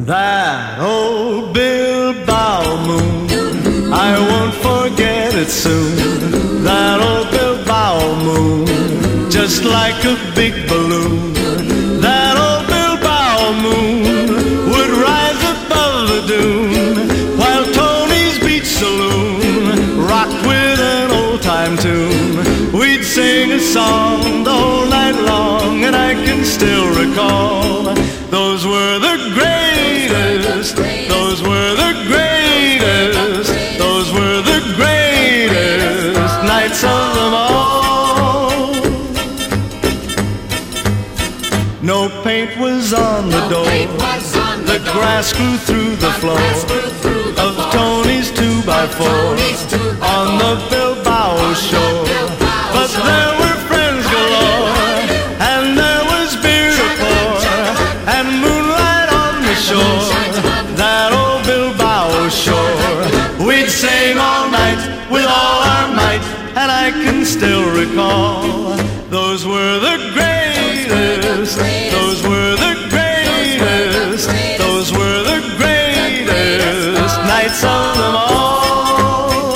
That old Bilbao moon, I won't forget it soon. That old Bilbao moon, just like a big balloon. That old Bilbao moon would rise above the dune, while Tony's Beach Saloon rocked with an old-time tune. We'd sing a song the whole night long, and I can still recall those were the greatest, those were the greatest, those were the greatest nights of them all. No paint was on the door, the grass grew through the floor of Tony's 2x4 on the Bilbao shore. But there were friends galore, and there was beer to pour, and moonlight on the shore, that old Bilbao shore. We'd sing all night with all our might, and I can still recall those were the greatest, those were the greatest, those were the greatest nights of them all.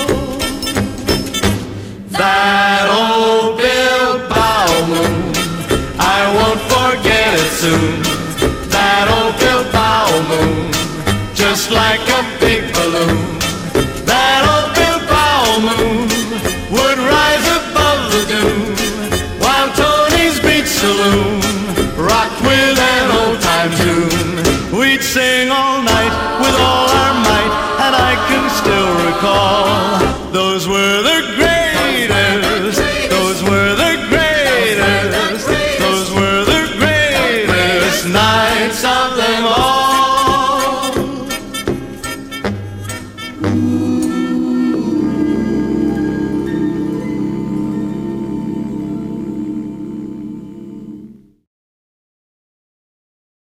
That old Bilbao moon, I won't forget it soon. That old Bilbao moon, just like a big balloon. That old Bilbao moon would rise above the dune, while Tony's Beach Saloon rocked with an old-time tune. We'd sing all night with all our might, and I can still recall those were the greatest, those were the greatest, those were the greatest nights of them all.